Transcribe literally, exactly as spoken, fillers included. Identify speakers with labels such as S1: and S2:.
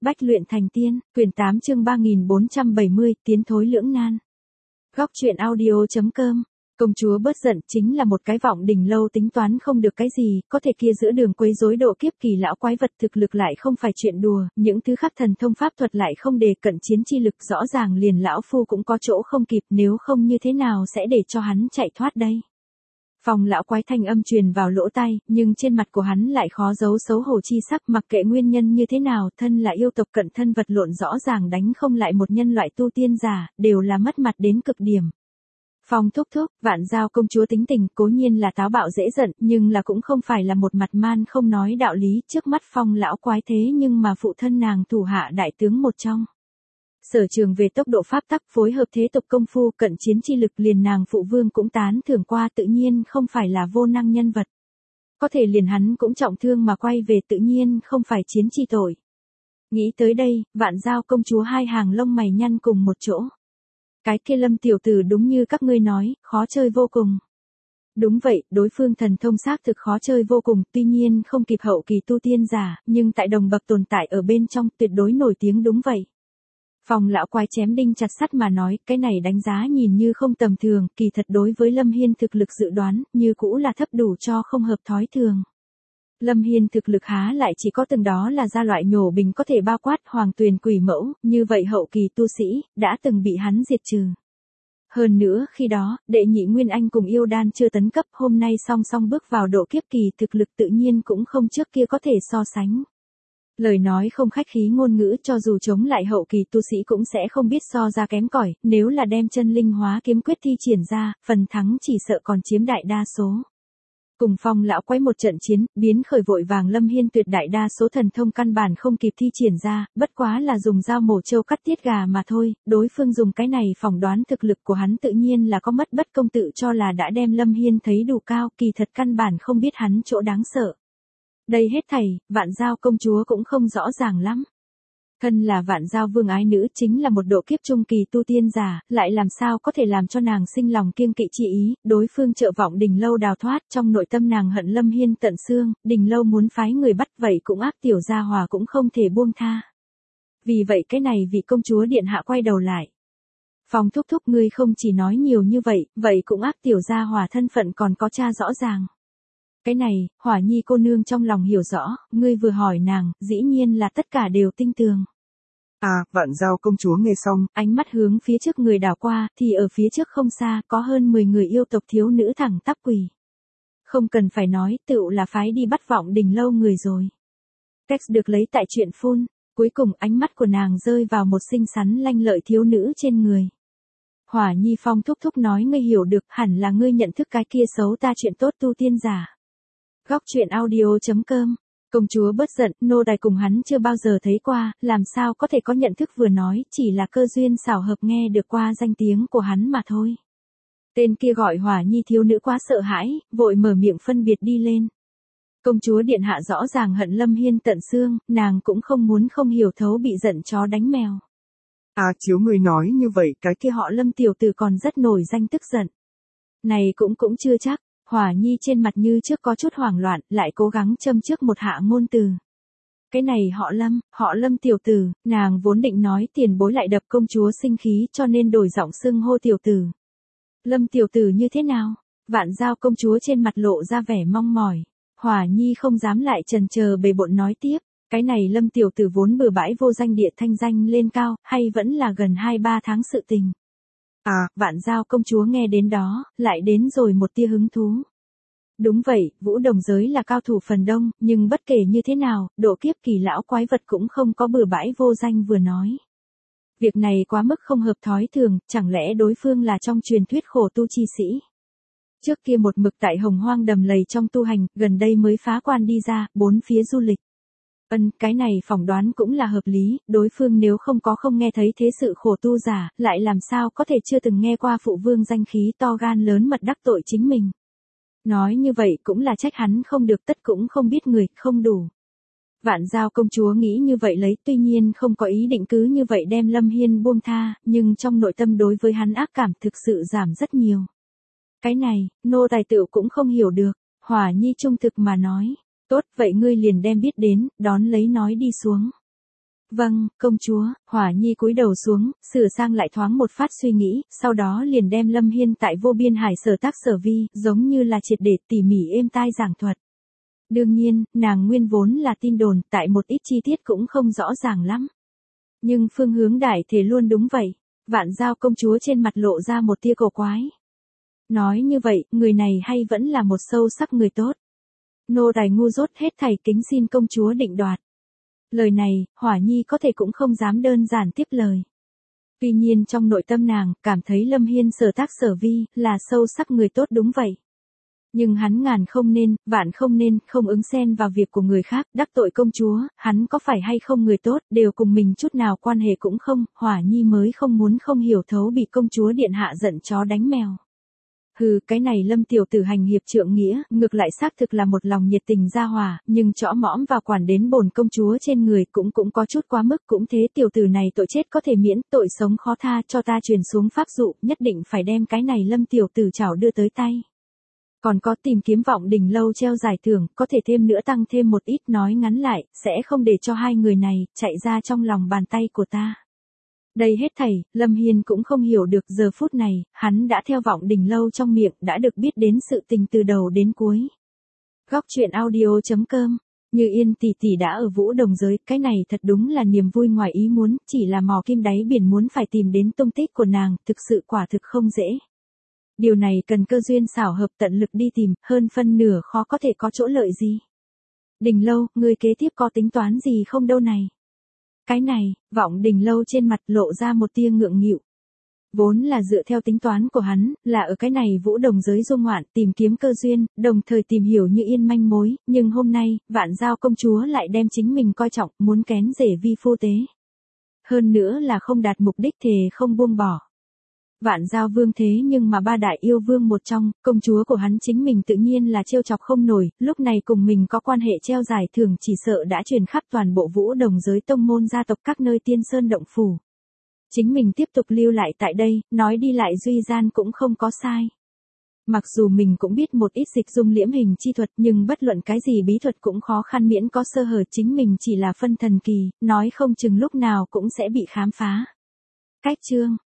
S1: Bách luyện thành tiên, quyển tám chương ba nghìn bốn trăm bảy mươi, tiến thối lưỡng nan. Góc truyện audio chấm com. Công chúa bớt giận chính là một cái vọng đỉnh lâu tính toán không được cái gì, có thể kia giữa đường quấy rối độ kiếp kỳ lão quái vật thực lực lại không phải chuyện đùa, những thứ khác thần thông pháp thuật lại không đề cận chiến chi lực, rõ ràng liền lão phu cũng có chỗ không kịp, nếu không như thế nào sẽ để cho hắn chạy thoát đây. Phòng lão quái thanh âm truyền vào lỗ tai, nhưng trên mặt của hắn lại khó giấu xấu hổ chi sắc, mặc kệ nguyên nhân như thế nào, thân là yêu tộc cận thân vật lộn rõ ràng đánh không lại một nhân loại tu tiên giả, đều là mất mặt đến cực điểm. Phong thúc thúc, Vạn Giao công chúa tính tình cố nhiên là táo bạo dễ giận, nhưng là cũng không phải là một mặt man không nói đạo lý, trước mắt Phong lão quái thế nhưng mà phụ thân nàng thủ hạ đại tướng một trong. Sở trường về tốc độ pháp tắc phối hợp thế tục công phu cận chiến chi lực liền nàng phụ vương cũng tán thưởng qua, tự nhiên không phải là vô năng nhân vật. Có thể liền hắn cũng trọng thương mà quay về, tự nhiên không phải chiến chi tội. Nghĩ tới đây, Vạn Giao công chúa hai hàng lông mày nhăn cùng một chỗ. Cái kia Lâm tiểu tử đúng như các ngươi nói, khó chơi vô cùng. Đúng vậy, đối phương thần thông xác thực khó chơi vô cùng, tuy nhiên không kịp hậu kỳ tu tiên giả, nhưng tại đồng bậc tồn tại ở bên trong tuyệt đối nổi tiếng, đúng vậy. Phòng lão quái chém đinh chặt sắt mà nói, cái này đánh giá nhìn như không tầm thường, kỳ thật đối với Lâm Hiên thực lực dự đoán, như cũ là thấp đủ cho không hợp thói thường. Lâm Hiên thực lực há lại chỉ có từng đó là ra loại nhổ bình có thể bao quát hoàng tuyền quỷ mẫu, như vậy hậu kỳ tu sĩ, đã từng bị hắn diệt trừ. Hơn nữa khi đó, đệ nhị Nguyên Anh cùng yêu đan chưa tấn cấp, hôm nay song song bước vào độ kiếp kỳ, thực lực tự nhiên cũng không trước kia có thể so sánh. Lời nói không khách khí ngôn ngữ, cho dù chống lại hậu kỳ tu sĩ cũng sẽ không biết so ra kém cỏi, nếu là đem chân linh hóa kiếm quyết thi triển ra, phần thắng chỉ sợ còn chiếm đại đa số. Cùng Phong lão quái một trận chiến, biến khởi vội vàng Lâm Hiên tuyệt đại đa số thần thông căn bản không kịp thi triển ra, bất quá là dùng dao mổ trâu cắt tiết gà mà thôi, đối phương dùng cái này phỏng đoán thực lực của hắn tự nhiên là có mất bất công, tự cho là đã đem Lâm Hiên thấy đủ cao, kỳ thật căn bản không biết hắn chỗ đáng sợ. Đây hết thảy, Vạn Giao công chúa cũng không rõ ràng lắm. Thân là Vạn Giao vương ái nữ, chính là một độ kiếp trung kỳ tu tiên giả, lại làm sao có thể làm cho nàng sinh lòng kiêng kỵ chi ý, đối phương trợ vọng Đình Lâu đào thoát, trong nội tâm nàng hận Lâm Hiên tận xương, Đình Lâu muốn phái người bắt, vậy cũng ác tiểu gia hòa cũng không thể buông tha. Vì vậy cái này vị công chúa điện hạ quay đầu lại. Phong thúc thúc, ngươi không chỉ nói nhiều như vậy, vậy cũng ác tiểu gia hòa thân phận còn có tra rõ ràng. Cái này, Hỏa Nhi cô nương trong lòng hiểu rõ, ngươi vừa hỏi nàng, dĩ nhiên là tất cả đều tinh tường.
S2: À, Vạn Giao công chúa nghe xong,
S1: ánh mắt hướng phía trước người đảo qua, thì ở phía trước không xa, có hơn mười người yêu tộc thiếu nữ thẳng tắp quỳ. Không cần phải nói, tựu là phái đi bắt vọng Đình Lâu người rồi. Text được lấy tại truyện phun, cuối cùng ánh mắt của nàng rơi vào một xinh xắn lanh lợi thiếu nữ trên người. Hỏa Nhi, Phong thúc thúc nói ngươi hiểu được, hẳn là ngươi nhận thức cái kia xấu ta chuyện tốt tu tiên giả. Góc truyện audio chấm com. Công chúa bớt giận, nô tài cùng hắn chưa bao giờ thấy qua, làm sao có thể có nhận thức vừa nói, chỉ là cơ duyên xảo hợp nghe được qua danh tiếng của hắn mà thôi. Tên kia gọi Hỏa Nhi thiếu nữ quá sợ hãi, vội mở miệng phân biệt đi lên. Công chúa điện hạ rõ ràng hận Lâm Hiên tận xương, nàng cũng không muốn không hiểu thấu bị giận chó đánh mèo.
S2: À, chiếu ngươi nói như vậy, cái
S1: kia họ Lâm tiểu tử còn rất nổi danh tức giận. Này cũng cũng chưa chắc. Hỏa Nhi trên mặt như trước có chút hoảng loạn, lại cố gắng châm trước một hạ ngôn từ. Cái này họ Lâm, họ Lâm tiểu tử, nàng vốn định nói tiền bối lại đập công chúa sinh khí cho nên đổi giọng xưng hô tiểu tử. Lâm tiểu tử như thế nào? Vạn Giao công chúa trên mặt lộ ra vẻ mong mỏi. Hỏa Nhi không dám lại chần chờ bề bộn nói tiếp, cái này Lâm tiểu tử vốn bừa bãi vô danh địa thanh danh lên cao, hay vẫn là gần hai ba tháng sự tình. À, Vạn Giao công chúa nghe đến đó, lại đến rồi một tia hứng thú. Đúng vậy, Vũ Đồng giới là cao thủ phần đông, nhưng bất kể như thế nào, độ kiếp kỳ lão quái vật cũng không có bừa bãi vô danh vừa nói. Việc này quá mức không hợp thói thường, chẳng lẽ đối phương là trong truyền thuyết khổ tu chi sĩ. Trước kia một mực tại Hồng Hoang đầm lầy trong tu hành, gần đây mới phá quan đi ra, bốn phía du lịch. Ân, cái này phỏng đoán cũng là hợp lý, đối phương nếu không có không nghe thấy thế sự khổ tu giả, lại làm sao có thể chưa từng nghe qua phụ vương danh khí to gan lớn mật đắc tội chính mình. Nói như vậy cũng là trách hắn không được, tất cũng không biết người, không đủ. Vạn Giao công chúa nghĩ như vậy lấy, tuy nhiên không có ý định cứ như vậy đem Lâm Hiên buông tha, nhưng trong nội tâm đối với hắn ác cảm thực sự giảm rất nhiều. Cái này, nô tài tựu cũng không hiểu được, Hỏa Nhi trung thực mà nói. Tốt, vậy ngươi liền đem biết đến, đón lấy nói đi xuống. Vâng, công chúa. Hỏa Nhi cúi đầu xuống, sửa sang lại thoáng một phát suy nghĩ, sau đó liền đem Lâm Hiên tại vô biên hải sở tác sở vi, giống như là triệt để tỉ mỉ êm tai giảng thuật. Đương nhiên, nàng nguyên vốn là tin đồn, tại một ít chi tiết cũng không rõ ràng lắm. Nhưng phương hướng đại thể luôn đúng vậy. Vạn Giao công chúa trên mặt lộ ra một tia cổ quái. Nói như vậy, người này hay vẫn là một sâu sắc người tốt. Nô tài ngu dốt hết thảy kính xin công chúa định đoạt. Lời này, Hỏa Nhi có thể cũng không dám đơn giản tiếp lời. Tuy nhiên trong nội tâm nàng, cảm thấy Lâm Hiên sở tác sở vi, là sâu sắc người tốt đúng vậy. Nhưng hắn ngàn không nên, vạn không nên, không ứng xen vào việc của người khác, đắc tội công chúa, hắn có phải hay không người tốt, đều cùng mình chút nào quan hệ cũng không, Hỏa Nhi mới không muốn không hiểu thấu bị công chúa điện hạ giận chó đánh mèo. Hừ, cái này Lâm tiểu tử hành hiệp trượng nghĩa, ngược lại xác thực là một lòng nhiệt tình gia hòa, nhưng chõ mõm và quản đến bổn công chúa trên người cũng cũng có chút quá mức, cũng thế tiểu tử này tội chết có thể miễn, tội sống khó tha, cho ta truyền xuống pháp dụ, nhất định phải đem cái này Lâm tiểu tử chảo đưa tới tay. Còn có tìm kiếm vọng đình lâu treo giải thưởng, có thể thêm nữa tăng thêm một ít, nói ngắn lại, sẽ không để cho hai người này chạy ra trong lòng bàn tay của ta. Đây hết thảy, Lâm Hiên cũng không hiểu được giờ phút này, hắn đã theo vọng đình lâu trong miệng, đã được biết đến sự tình từ đầu đến cuối. Góc truyện audio chấm com, Như Yên tỷ tỷ đã ở Vũ Đồng giới, cái này thật đúng là niềm vui ngoài ý muốn, chỉ là mò kim đáy biển muốn phải tìm đến tung tích của nàng, thực sự quả thực không dễ. Điều này cần cơ duyên xảo hợp tận lực đi tìm, hơn phân nửa khó có thể có chỗ lợi gì. Đình lâu, người kế tiếp có tính toán gì không đâu này? Cái này, vọng đình lâu trên mặt lộ ra một tia ngượng nghịu. Vốn là dựa theo tính toán của hắn, là ở cái này Vũ Đồng giới du ngoạn, tìm kiếm cơ duyên, đồng thời tìm hiểu Như Yên manh mối, nhưng hôm nay, Vạn Giao công chúa lại đem chính mình coi trọng, muốn kén rể vi phu tế. Hơn nữa là không đạt mục đích thề không buông bỏ. Vạn Giao vương thế nhưng mà ba đại yêu vương một trong, công chúa của hắn chính mình tự nhiên là trêu chọc không nổi, lúc này cùng mình có quan hệ treo giải thưởng chỉ sợ đã truyền khắp toàn bộ Vũ Đồng giới tông môn gia tộc các nơi tiên sơn động phủ. Chính mình tiếp tục lưu lại tại đây, nói đi lại duy gian cũng không có sai. Mặc dù mình cũng biết một ít dịch dung liễm hình chi thuật, nhưng bất luận cái gì bí thuật cũng khó khăn miễn có sơ hở, chính mình chỉ là phân thần kỳ, nói không chừng lúc nào cũng sẽ bị khám phá. Cách chương